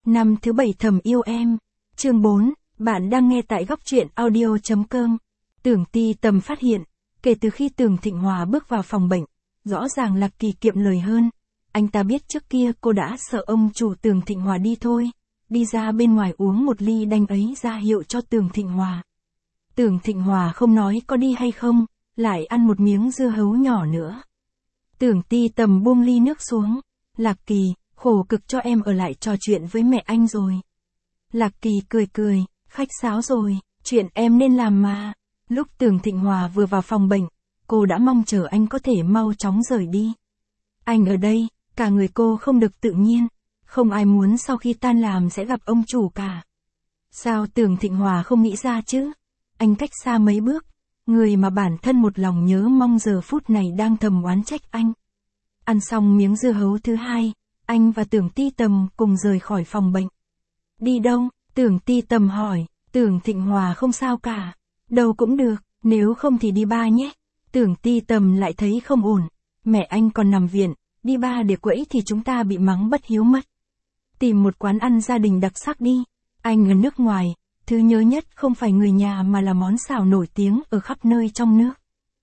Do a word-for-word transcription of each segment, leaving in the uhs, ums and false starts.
Năm thứ bảy thầm yêu em. Chương bốn, bạn đang nghe tại góc truyện audio chấm com. Tưởng Ti Tầm phát hiện, kể từ khi Tưởng Thịnh Hòa bước vào phòng bệnh, rõ ràng Lạc Kỳ kiệm lời hơn. Anh ta biết trước kia cô đã sợ ông chủ Tưởng Thịnh Hòa đi thôi, đi ra bên ngoài uống một ly đanh ấy ra hiệu cho Tưởng Thịnh Hòa. Tưởng Thịnh Hòa không nói có đi hay không, lại ăn một miếng dưa hấu nhỏ nữa. Tưởng Ti Tầm buông ly nước xuống. Lạc Kỳ, khổ cực cho em ở lại trò chuyện với mẹ anh rồi. Lạc Kỳ cười cười, khách sáo rồi, chuyện em nên làm mà. Lúc Tưởng Thịnh Hòa vừa vào phòng bệnh, cô đã mong chờ anh có thể mau chóng rời đi. Anh ở đây, cả người cô không được tự nhiên, không ai muốn sau khi tan làm sẽ gặp ông chủ cả. Sao Tưởng Thịnh Hòa không nghĩ ra chứ? Anh cách xa mấy bước, người mà bản thân một lòng nhớ mong giờ phút này đang thầm oán trách anh. Ăn xong miếng dưa hấu thứ hai, anh và Tưởng Ti Tầm cùng rời khỏi phòng bệnh. Đi đâu? Tưởng Ti Tầm hỏi. Tưởng Thịnh Hòa không sao cả. Đâu cũng được, nếu không thì đi bar nhé. Tưởng Ti Tầm lại thấy không ổn. Mẹ anh còn nằm viện, đi bar để quẫy thì chúng ta bị mắng bất hiếu mất. Tìm một quán ăn gia đình đặc sắc đi. Anh ở nước ngoài, thứ nhớ nhất không phải người nhà mà là món xào nổi tiếng ở khắp nơi trong nước.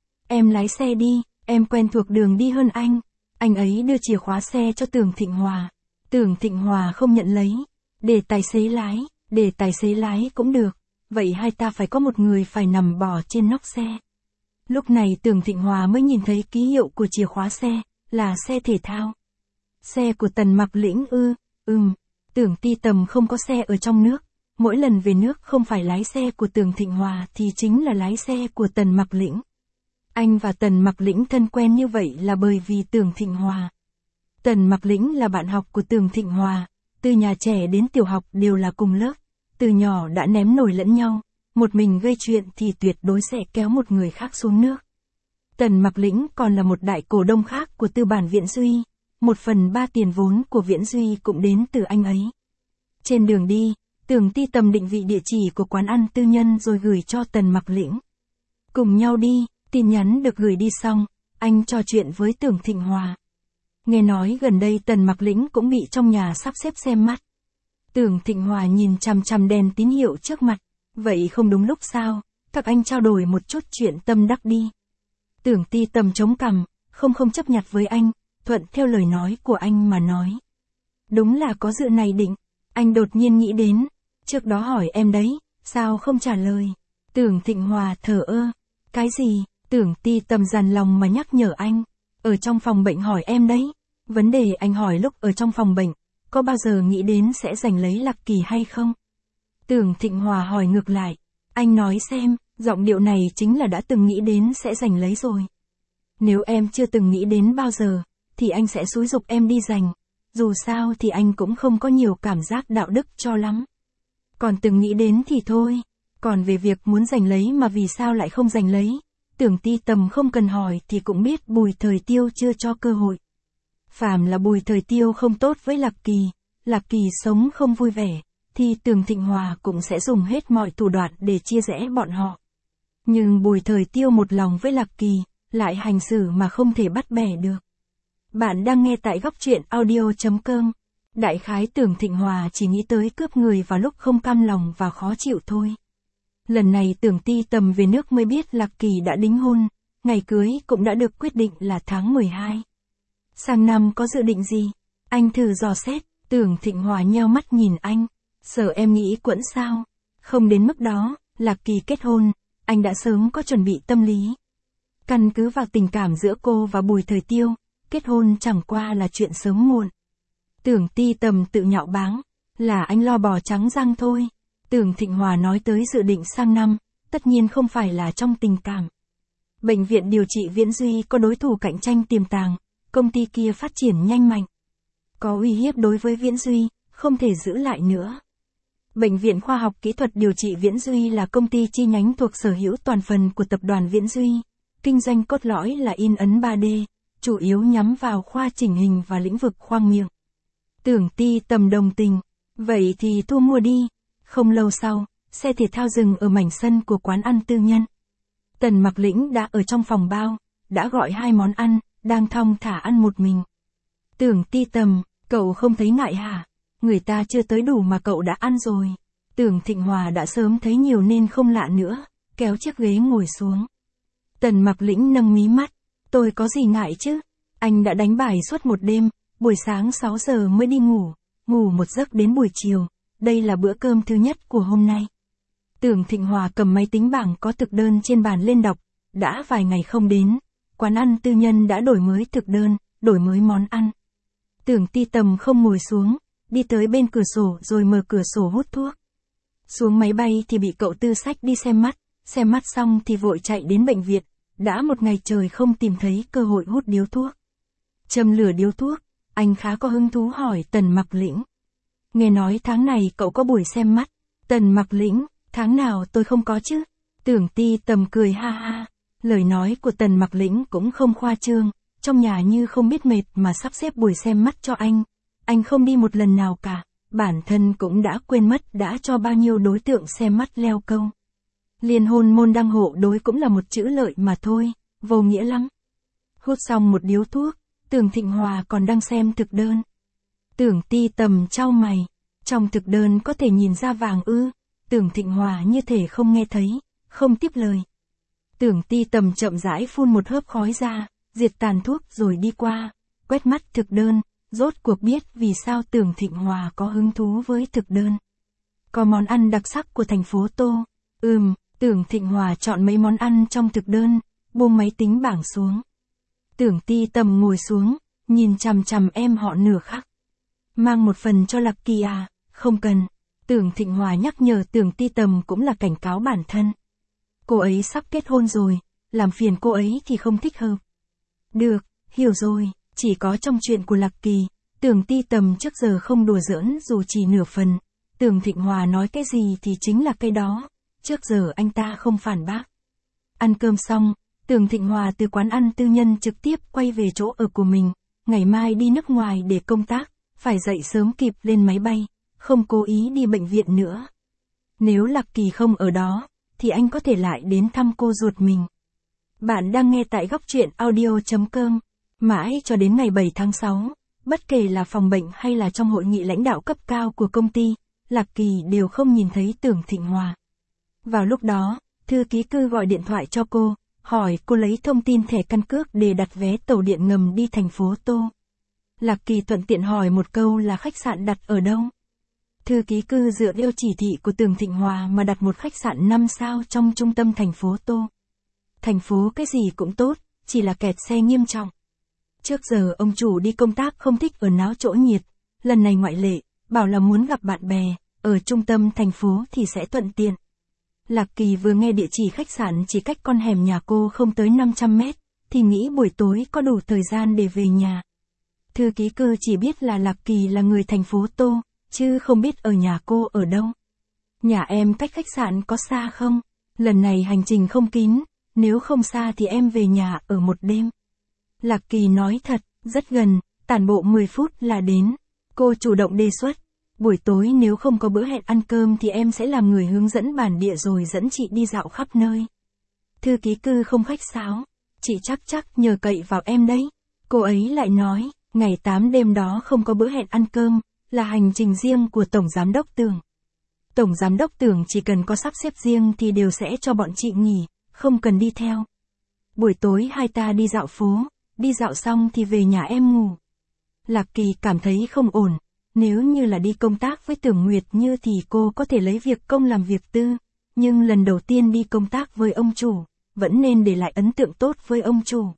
Em lái xe đi, em quen thuộc đường đi hơn anh. Anh ấy đưa chìa khóa xe cho Tưởng Thịnh Hòa. Tưởng Thịnh Hòa không nhận lấy. Để tài xế lái, để tài xế lái cũng được. Vậy hai ta phải có một người phải nằm bò trên nóc xe. Lúc này Tưởng Thịnh Hòa mới nhìn thấy ký hiệu của chìa khóa xe, là xe thể thao. Xe của Tần Mặc Lĩnh ư, ừm. Tưởng Ti Tầm không có xe ở trong nước. Mỗi lần về nước không phải lái xe của Tưởng Thịnh Hòa thì chính là lái xe của Tần Mặc Lĩnh. Anh và Tần Mặc Lĩnh thân quen như vậy là bởi vì Tưởng Thịnh Hòa. Tần Mặc Lĩnh là bạn học của Tưởng Thịnh Hòa, từ nhà trẻ đến tiểu học đều là cùng lớp, từ nhỏ đã ném nổi lẫn nhau, một mình gây chuyện thì tuyệt đối sẽ kéo một người khác xuống nước. Tần Mặc Lĩnh còn là một đại cổ đông khác của tư bản Viễn Duy, một phần ba tiền vốn của Viễn Duy cũng đến từ anh ấy. Trên đường đi, Tưởng Ti Tầm định vị địa chỉ của quán ăn tư nhân rồi gửi cho Tần Mặc Lĩnh. Cùng nhau đi. Tin nhắn được gửi đi xong, anh trò chuyện với Tưởng Thịnh Hòa. Nghe nói gần đây Tần Mặc Lĩnh cũng bị trong nhà sắp xếp xem mắt. Tưởng Thịnh Hòa nhìn chằm chằm đèn tín hiệu trước mặt. Vậy không đúng lúc sao, các anh trao đổi một chút chuyện tâm đắc đi. Tưởng Ti Tầm chống cằm, không không chấp nhặt với anh, thuận theo lời nói của anh mà nói. Đúng là có dự này định, anh đột nhiên nghĩ đến, trước đó hỏi em đấy, sao không trả lời. Tưởng Thịnh Hòa thở ơ, cái gì? Tưởng Ti Tầm dằn lòng mà nhắc nhở anh, ở trong phòng bệnh hỏi em đấy. Vấn đề anh hỏi lúc ở trong phòng bệnh, có bao giờ nghĩ đến sẽ giành lấy Lạc Kỳ hay không? Tưởng Thịnh Hòa hỏi ngược lại, anh nói xem, giọng điệu này chính là đã từng nghĩ đến sẽ giành lấy rồi. Nếu em chưa từng nghĩ đến bao giờ, thì anh sẽ xúi giục em đi giành, dù sao thì anh cũng không có nhiều cảm giác đạo đức cho lắm. Còn từng nghĩ đến thì thôi, còn về việc muốn giành lấy mà vì sao lại không giành lấy? Tưởng Ti Tầm không cần hỏi thì cũng biết Bùi Thời Tiêu chưa cho cơ hội. Phàm là Bùi Thời Tiêu không tốt với Lạc Kỳ, Lạc Kỳ sống không vui vẻ, thì Tưởng Thịnh Hòa cũng sẽ dùng hết mọi thủ đoạn để chia rẽ bọn họ. Nhưng Bùi Thời Tiêu một lòng với Lạc Kỳ, lại hành xử mà không thể bắt bẻ được. Bạn đang nghe tại góc truyện audio chấm com. Đại khái Tưởng Thịnh Hòa chỉ nghĩ tới cướp người vào lúc không cam lòng và khó chịu thôi. Lần này Tưởng Ti Tầm về nước mới biết Lạc Kỳ đã đính hôn, ngày cưới cũng đã được quyết định là tháng mười hai. Sang năm có dự định gì? Anh thử dò xét. Tưởng Thịnh Hòa nheo mắt nhìn anh. Sợ em nghĩ quẫn sao? Không đến mức đó, Lạc Kỳ kết hôn, anh đã sớm có chuẩn bị tâm lý. Căn cứ vào tình cảm giữa cô và Bùi Thời Tiêu, kết hôn chẳng qua là chuyện sớm muộn. Tưởng Ti Tầm tự nhạo báng, là anh lo bò trắng răng thôi. Tưởng Thịnh Hòa nói tới dự định sang năm, tất nhiên không phải là trong tình cảm. Bệnh viện điều trị Viễn Duy có đối thủ cạnh tranh tiềm tàng, công ty kia phát triển nhanh mạnh. Có uy hiếp đối với Viễn Duy, không thể giữ lại nữa. Bệnh viện Khoa học Kỹ thuật Điều trị Viễn Duy là công ty chi nhánh thuộc sở hữu toàn phần của tập đoàn Viễn Duy, kinh doanh cốt lõi là in ấn ba D, chủ yếu nhắm vào khoa chỉnh hình và lĩnh vực khoang miệng. Tưởng Ti Tầm đồng tình, vậy thì thu mua đi. Không lâu sau, xe thể thao dừng ở mảnh sân của quán ăn tư nhân. Tần Mặc Lĩnh đã ở trong phòng bao, đã gọi hai món ăn, đang thong thả ăn một mình. Tưởng Ti Tầm, cậu không thấy ngại hả? Người ta chưa tới đủ mà cậu đã ăn rồi. Tưởng Thịnh Hòa đã sớm thấy nhiều nên không lạ nữa, kéo chiếc ghế ngồi xuống. Tần Mặc Lĩnh nâng mí mắt, tôi có gì ngại chứ, anh đã đánh bài suốt một đêm, buổi sáng sáu giờ mới đi ngủ, ngủ một giấc đến buổi chiều, đây là bữa cơm thứ nhất của hôm nay. Tưởng Thịnh Hòa cầm máy tính bảng có thực đơn trên bàn lên đọc, đã vài ngày không đến, quán ăn tư nhân đã đổi mới thực đơn, đổi mới món ăn. Tưởng Ti Tầm không ngồi xuống, đi tới bên cửa sổ rồi mở cửa sổ hút thuốc. Xuống máy bay thì bị cậu Tư xách đi xem mắt, xem mắt xong thì vội chạy đến bệnh viện, đã một ngày trời không tìm thấy cơ hội hút điếu thuốc. Châm lửa điếu thuốc, anh khá có hứng thú hỏi Tần Mặc Lĩnh. Nghe nói tháng này cậu có buổi xem mắt. Tần Mặc Lĩnh, tháng nào tôi không có chứ? Tưởng Ti Tầm cười ha ha. Lời nói của Tần Mặc Lĩnh cũng không khoa trương, trong nhà như không biết mệt mà sắp xếp buổi xem mắt cho anh. Anh không đi một lần nào cả, bản thân cũng đã quên mất đã cho bao nhiêu đối tượng xem mắt leo câu. Liên hôn môn đăng hộ đối cũng là một chữ lợi mà thôi, vô nghĩa lắm. Hút xong một điếu thuốc, Tưởng Thịnh Hòa còn đang xem thực đơn. Tưởng Ti Tầm chau mày, trong thực đơn có thể nhìn ra vàng ư? Tưởng Thịnh Hòa như thể không nghe thấy, không tiếp lời. Tưởng Ti Tầm chậm rãi phun một hớp khói ra, diệt tàn thuốc rồi đi qua, quét mắt thực đơn, rốt cuộc biết vì sao Tưởng Thịnh Hòa có hứng thú với thực đơn. Có món ăn đặc sắc của thành phố Tô. Ừm, Tưởng Thịnh Hòa chọn mấy món ăn trong thực đơn, buông máy tính bảng xuống. Tưởng Ti Tầm ngồi xuống, nhìn chằm chằm em họ nửa khắc. Mang một phần cho Lạc Kỳ à? Không cần. Tưởng Thịnh Hòa nhắc nhở Tưởng Ti Tầm cũng là cảnh cáo bản thân. Cô ấy sắp kết hôn rồi, làm phiền cô ấy thì không thích hợp. Được, hiểu rồi, chỉ có trong chuyện của Lạc Kỳ, Tưởng Ti Tầm trước giờ không đùa giỡn dù chỉ nửa phần. Tưởng Thịnh Hòa nói cái gì thì chính là cái đó, trước giờ anh ta không phản bác. Ăn cơm xong, Tưởng Thịnh Hòa từ quán ăn tư nhân trực tiếp quay về chỗ ở của mình, ngày mai đi nước ngoài để công tác, phải dậy sớm kịp lên máy bay, không cố ý đi bệnh viện nữa. Nếu Lạc Kỳ không ở đó, thì anh có thể lại đến thăm cô ruột mình. Bạn đang nghe tại góc truyện audio chấm com. Mãi cho đến ngày bảy tháng sáu, bất kể là phòng bệnh hay là trong hội nghị lãnh đạo cấp cao của công ty, Lạc Kỳ đều không nhìn thấy Tưởng Thịnh Hòa. Vào lúc đó, thư ký cư gọi điện thoại cho cô, hỏi cô lấy thông tin thẻ căn cước để đặt vé tàu điện ngầm đi thành phố Tô. Lạc Kỳ thuận tiện hỏi một câu là khách sạn đặt ở đâu. Thư ký cư dựa theo chỉ thị của Tưởng Thịnh Hòa mà đặt một khách sạn năm sao trong trung tâm thành phố Tô. Thành phố cái gì cũng tốt, chỉ là kẹt xe nghiêm trọng. Trước giờ ông chủ đi công tác không thích ở náo chỗ nhiệt, lần này ngoại lệ, bảo là muốn gặp bạn bè, ở trung tâm thành phố thì sẽ thuận tiện. Lạc Kỳ vừa nghe địa chỉ khách sạn chỉ cách con hẻm nhà cô không tới năm trăm mét, thì nghĩ buổi tối có đủ thời gian để về nhà. Thư ký cư chỉ biết là Lạc Kỳ là người thành phố Tô, chứ không biết ở nhà cô ở đâu. Nhà em cách khách sạn có xa không? Lần này hành trình không kín, nếu không xa thì em về nhà ở một đêm. Lạc Kỳ nói thật, rất gần, tản bộ mười phút là đến. Cô chủ động đề xuất, buổi tối nếu không có bữa hẹn ăn cơm thì em sẽ làm người hướng dẫn bản địa rồi dẫn chị đi dạo khắp nơi. Thư ký cư không khách sáo, chị chắc chắc nhờ cậy vào em đấy. Cô ấy lại nói, ngày tám đêm đó không có bữa hẹn ăn cơm, là hành trình riêng của Tổng Giám đốc Tưởng. Tổng Giám đốc Tưởng chỉ cần có sắp xếp riêng thì đều sẽ cho bọn chị nghỉ, không cần đi theo. Buổi tối hai ta đi dạo phố, đi dạo xong thì về nhà em ngủ. Lạc Kỳ cảm thấy không ổn, nếu như là đi công tác với Tưởng Nguyệt Như thì cô có thể lấy việc công làm việc tư, nhưng lần đầu tiên đi công tác với ông chủ, vẫn nên để lại ấn tượng tốt với ông chủ.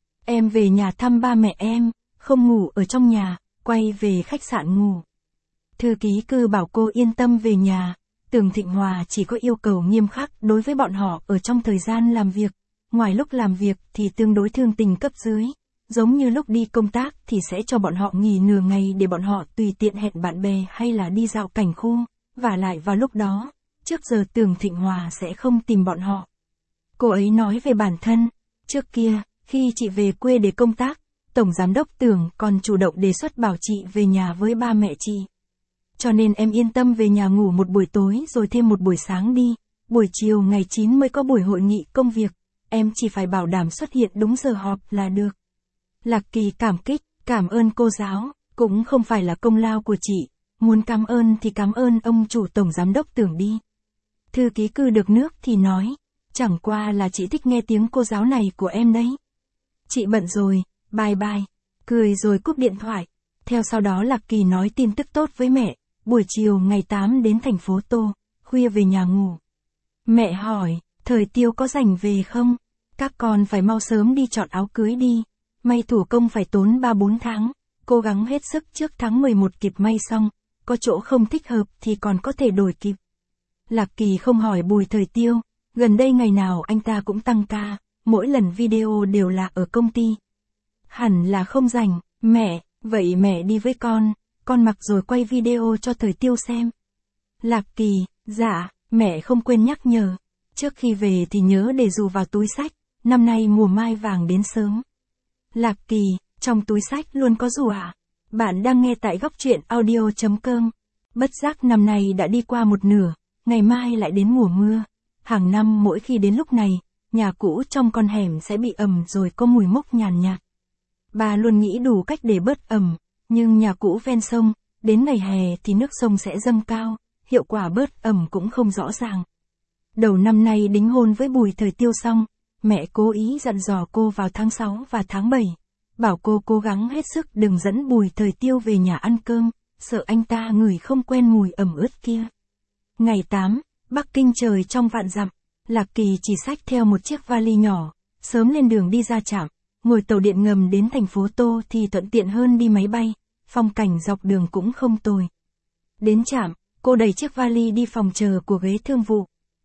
Em về nhà thăm ba mẹ em, không ngủ ở trong nhà, quay về khách sạn ngủ. Thư ký cư bảo cô yên tâm về nhà, Tưởng Thịnh Hòa chỉ có yêu cầu nghiêm khắc đối với bọn họ ở trong thời gian làm việc, ngoài lúc làm việc thì tương đối thương tình cấp dưới, giống như lúc đi công tác thì sẽ cho bọn họ nghỉ nửa ngày để bọn họ tùy tiện hẹn bạn bè hay là đi dạo cảnh khu, và lại vào lúc đó, trước giờ Tưởng Thịnh Hòa sẽ không tìm bọn họ. Cô ấy nói về bản thân, trước kia, khi chị về quê để công tác, Tổng Giám đốc Tưởng còn chủ động đề xuất bảo chị về nhà với ba mẹ chị. Cho nên em yên tâm về nhà ngủ một buổi tối rồi thêm một buổi sáng đi, buổi chiều ngày chín mới có buổi hội nghị công việc, em chỉ phải bảo đảm xuất hiện đúng giờ họp là được. Lạc Kỳ cảm kích, cảm ơn cô giáo, cũng không phải là công lao của chị, muốn cảm ơn thì cảm ơn ông chủ tổng giám đốc Tưởng đi. Thư ký cư được nước thì nói, chẳng qua là chị thích nghe tiếng cô giáo này của em đấy. Chị bận rồi, bye bye, cười rồi cúp điện thoại. Theo sau đó Lạc Kỳ nói tin tức tốt với mẹ, buổi chiều ngày tám đến thành phố Tô, khuya về nhà ngủ. Mẹ hỏi, Thời Tiêu có rảnh về không? Các con phải mau sớm đi chọn áo cưới đi, may thủ công phải tốn ba bốn tháng, cố gắng hết sức trước tháng mười một kịp may xong, có chỗ không thích hợp thì còn có thể đổi kịp. Lạc Kỳ không hỏi Bùi Thời Tiêu, gần đây ngày nào anh ta cũng tăng ca, mỗi lần video đều là ở công ty. Hẳn là không rảnh, mẹ, vậy mẹ đi với con, con mặc rồi quay video cho Thời Tiêu xem. Lạc Kỳ, dạ, mẹ không quên nhắc nhở, trước khi về thì nhớ để dù vào túi xách, năm nay mùa mai vàng đến sớm. Lạc Kỳ, trong túi xách luôn có dù à? Bạn đang nghe tại góc truyện audio chấm com. Bất giác năm nay đã đi qua một nửa, ngày mai lại đến mùa mưa. Hàng năm mỗi khi đến lúc này, nhà cũ trong con hẻm sẽ bị ẩm rồi có mùi mốc nhàn nhạt. Bà luôn nghĩ đủ cách để bớt ẩm, nhưng nhà cũ ven sông, đến ngày hè thì nước sông sẽ dâng cao, hiệu quả bớt ẩm cũng không rõ ràng. Đầu năm nay đính hôn với Bùi Thời Tiêu xong, mẹ cố ý dặn dò cô vào tháng sáu và tháng bảy, bảo cô cố gắng hết sức đừng dẫn Bùi Thời Tiêu về nhà ăn cơm, sợ anh ta ngửi không quen mùi ẩm ướt kia. Ngày tám, Bắc Kinh trời trong vạn dặm, Lạc Kỳ chỉ xách theo một chiếc vali nhỏ, sớm lên đường đi ra trạm, ngồi tàu điện ngầm đến thành phố Tô thì thuận tiện hơn đi máy bay, phong cảnh dọc đường cũng không tồi. Đến trạm, cô đẩy chiếc vali đi phòng chờ của ghế thương vụ.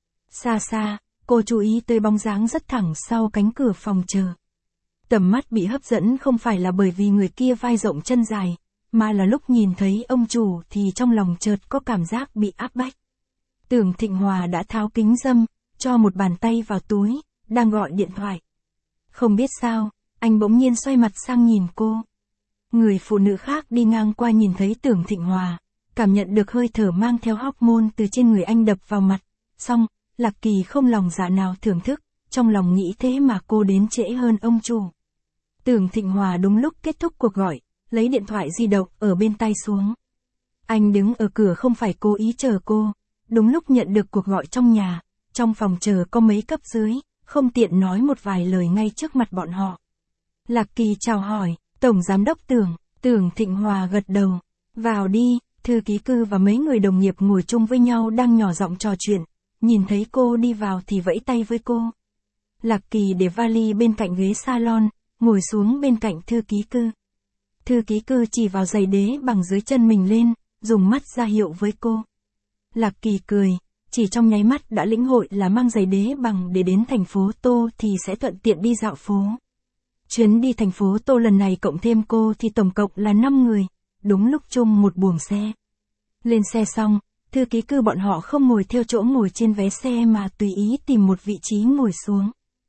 Xa xa, cô chú ý tới bóng dáng rất thẳng sau cánh cửa phòng chờ. Tầm mắt bị hấp dẫn không phải là bởi vì người kia vai rộng chân dài, mà là lúc nhìn thấy ông chủ thì trong lòng chợt có cảm giác bị áp bách. Tưởng Thịnh Hòa đã tháo kính râm, cho một bàn tay vào túi, đang gọi điện thoại. Không biết sao, anh bỗng nhiên xoay mặt sang nhìn cô. Người phụ nữ khác đi ngang qua nhìn thấy Tưởng Thịnh Hòa, cảm nhận được hơi thở mang theo hormone từ trên người anh đập vào mặt. Xong, Lạc Kỳ không lòng dạ nào thưởng thức, trong lòng nghĩ thế mà cô đến trễ hơn ông chủ. Tưởng Thịnh Hòa đúng lúc kết thúc cuộc gọi, lấy điện thoại di động ở bên tay xuống. Anh đứng ở cửa không phải cố ý chờ cô, đúng lúc nhận được cuộc gọi trong nhà, trong phòng chờ có mấy cấp dưới, không tiện nói một vài lời ngay trước mặt bọn họ. Lạc Kỳ chào hỏi, Tổng Giám đốc Tưởng, Tưởng Thịnh Hòa gật đầu, vào đi, thư ký cư và mấy người đồng nghiệp ngồi chung với nhau đang nhỏ giọng trò chuyện, nhìn thấy cô đi vào thì vẫy tay với cô. Lạc Kỳ để vali bên cạnh ghế salon, ngồi xuống bên cạnh thư ký cư. Thư ký cư chỉ vào giày đế bằng dưới chân mình lên, dùng mắt ra hiệu với cô. Lạc Kỳ cười, chỉ trong nháy mắt đã lĩnh hội là mang giày đế bằng để đến thành phố Tô thì sẽ thuận tiện đi dạo phố. Chuyến đi thành phố Tô lần này cộng thêm cô thì tổng cộng là năm người, đúng lúc chung một buồng xe. Lên xe xong, thư ký cư bọn họ không ngồi theo chỗ ngồi trên vé xe mà tùy ý tìm một vị trí ngồi xuống.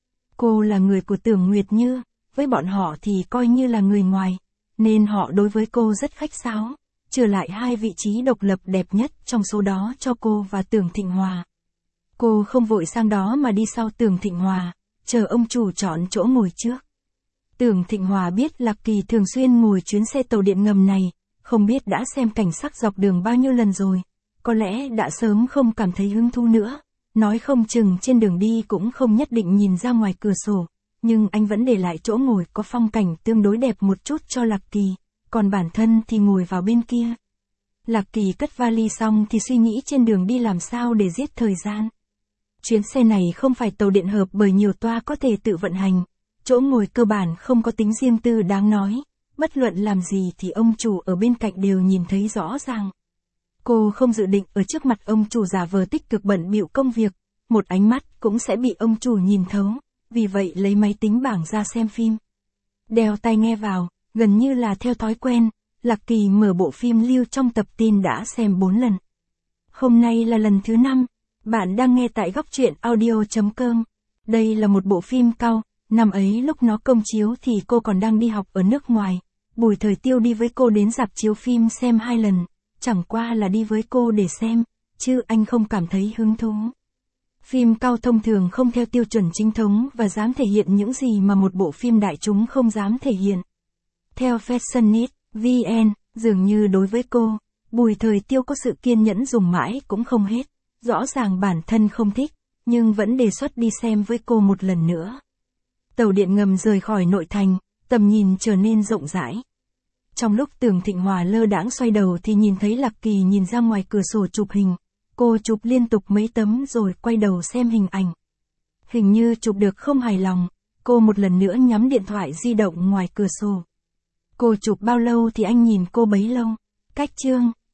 Cô là người của Tưởng Nguyệt Như, với bọn họ thì coi như là người ngoài, nên họ đối với cô rất khách sáo, trừ lại hai vị trí độc lập đẹp nhất trong số đó cho cô và Tưởng Thịnh Hòa. Cô không vội sang đó mà đi sau Tưởng Thịnh Hòa, chờ ông chủ chọn chỗ ngồi trước. Tưởng Thịnh Hòa biết Lạc Kỳ thường xuyên ngồi chuyến xe tàu điện ngầm này, không biết đã xem cảnh sắc dọc đường bao nhiêu lần rồi, có lẽ đã sớm không cảm thấy hứng thú nữa, nói không chừng trên đường đi cũng không nhất định nhìn ra ngoài cửa sổ, nhưng anh vẫn để lại chỗ ngồi có phong cảnh tương đối đẹp một chút cho Lạc Kỳ, còn bản thân thì ngồi vào bên kia. Lạc Kỳ cất vali xong thì suy nghĩ trên đường đi làm sao để giết thời gian. Chuyến xe này không phải tàu điện hợp bởi nhiều toa có thể tự vận hành, chỗ ngồi cơ bản không có tính riêng tư đáng nói, bất luận làm gì thì ông chủ ở bên cạnh đều nhìn thấy rõ ràng. Cô không dự định ở trước mặt ông chủ giả vờ tích cực bận bịu công việc, một ánh mắt cũng sẽ bị ông chủ nhìn thấu, vì vậy lấy máy tính bảng ra xem phim. Đeo tai nghe vào, gần như là theo thói quen, Lạc Kỳ mở bộ phim lưu trong tập tin đã xem bốn lần. Hôm nay là lần thứ năm, bạn đang nghe tại góc truyện audio chấm com. Đây là một bộ phim cau, năm ấy lúc nó công chiếu thì cô còn đang đi học ở nước ngoài. Bùi Thời Tiêu đi với cô đến rạp chiếu phim xem hai lần, chẳng qua là đi với cô để xem, chứ anh không cảm thấy hứng thú. Phim cau thông thường không theo tiêu chuẩn chính thống và dám thể hiện những gì mà một bộ phim đại chúng không dám thể hiện. Theo Fashionit, vê en, dường như đối với cô, Bùi Thời Tiêu có sự kiên nhẫn dùng mãi cũng không hết. Rõ ràng bản thân không thích, nhưng vẫn đề xuất đi xem với cô một lần nữa. Tàu điện ngầm rời khỏi nội thành, tầm nhìn trở nên rộng rãi. Trong lúc Tưởng Thịnh Hòa lơ đãng xoay đầu thì nhìn thấy Lạc Kỳ nhìn ra ngoài cửa sổ chụp hình. Cô chụp liên tục mấy tấm rồi quay đầu xem hình ảnh. Hình như chụp được không hài lòng, cô một lần nữa nhắm điện thoại di động ngoài cửa sổ. Cô chụp bao lâu thì anh nhìn cô bấy lâu. Cách chương